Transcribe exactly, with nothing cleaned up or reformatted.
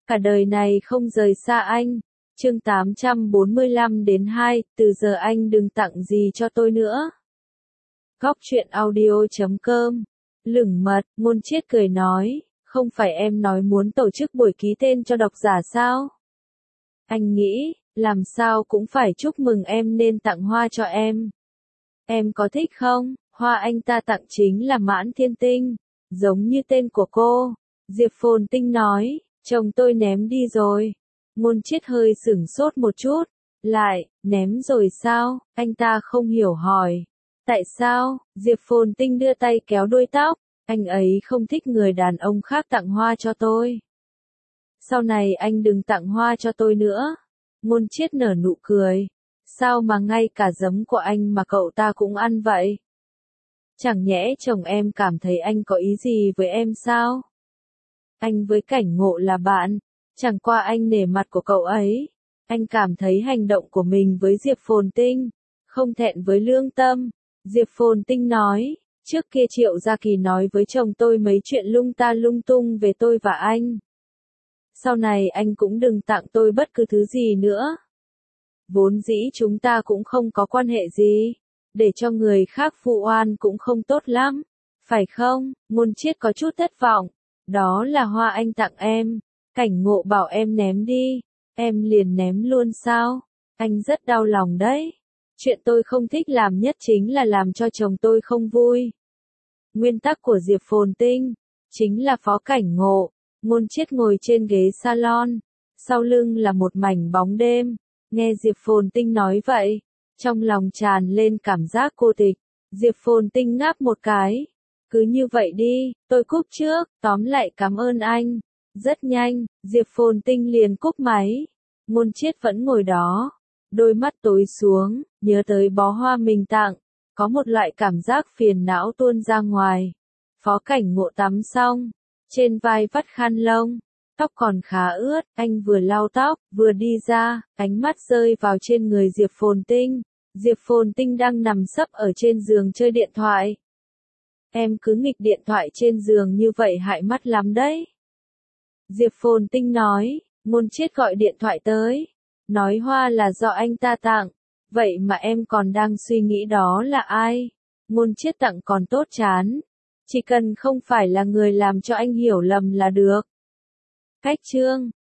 cả đời này không rời xa anh. Chương tám trăm bốn mươi lăm đến hai, từ giờ anh đừng tặng gì cho tôi nữa. Góc truyện audio chấm com. Lửng mật, Ngôn Chiết cười nói, không phải em nói muốn tổ chức buổi ký tên cho độc giả sao? Anh nghĩ, làm sao cũng phải chúc mừng em nên tặng hoa cho em. Em có thích không? Hoa anh ta tặng chính là Mãn Thiên Tinh, giống như tên của cô. Diệp Phồn Tinh nói, chồng tôi ném đi rồi. Ngôn Chiết hơi sửng sốt một chút. Lại, ném rồi sao? Anh ta không hiểu hỏi. Tại sao? Diệp Phồn Tinh đưa tay kéo đuôi tóc. Anh ấy không thích người đàn ông khác tặng hoa cho tôi. Sau này anh đừng tặng hoa cho tôi nữa. Ngôn Chiết nở nụ cười. Sao mà ngay cả giấm của anh mà cậu ta cũng ăn vậy? Chẳng nhẽ chồng em cảm thấy anh có ý gì với em sao? Anh với Cảnh Ngộ là bạn, chẳng qua anh nể mặt của cậu ấy. Anh cảm thấy hành động của mình với Diệp Phồn Tinh không thẹn với lương tâm. Diệp Phồn Tinh nói, trước kia Triệu Gia Kỳ nói với chồng tôi mấy chuyện lung ta lung tung về tôi và anh. Sau này anh cũng đừng tặng tôi bất cứ thứ gì nữa. Vốn dĩ chúng ta cũng không có quan hệ gì, để cho người khác phụ oan cũng không tốt lắm, phải không? Ngôn Chiết có chút thất vọng. Đó là hoa anh tặng em. Cảnh Ngộ bảo em ném đi, em liền ném luôn sao? Anh rất đau lòng đấy. Chuyện tôi không thích làm nhất chính là làm cho chồng tôi không vui. Nguyên tắc của Diệp Phồn Tinh chính là phó Cảnh Ngộ. Ngôn Chiết ngồi trên ghế salon, sau lưng là một mảnh bóng đêm. Nghe Diệp Phồn Tinh nói vậy, trong lòng tràn lên cảm giác cô tịch. Diệp Phồn Tinh ngáp một cái. Cứ như vậy đi, tôi cúp trước, tóm lại cảm ơn anh. Rất nhanh, Diệp Phồn Tinh liền cúp máy. Ngôn Chiết vẫn ngồi đó, đôi mắt tối xuống, nhớ tới bó hoa mình tặng, có một loại cảm giác phiền não tuôn ra ngoài. Phó Cảnh Ngộ tắm xong, trên vai vắt khăn lông, tóc còn khá ướt, anh vừa lau tóc, vừa đi ra, ánh mắt rơi vào trên người Diệp Phồn Tinh. Diệp Phồn Tinh đang nằm sấp ở trên giường chơi điện thoại. Em cứ nghịch điện thoại trên giường như vậy hại mắt lắm đấy. Diệp Phồn Tinh nói, Ngôn Chiết gọi điện thoại tới, nói hoa là do anh ta tặng, vậy mà em còn đang suy nghĩ đó là ai. Ngôn Chiết tặng còn tốt chán, chỉ cần không phải là người làm cho anh hiểu lầm là được. Cách chương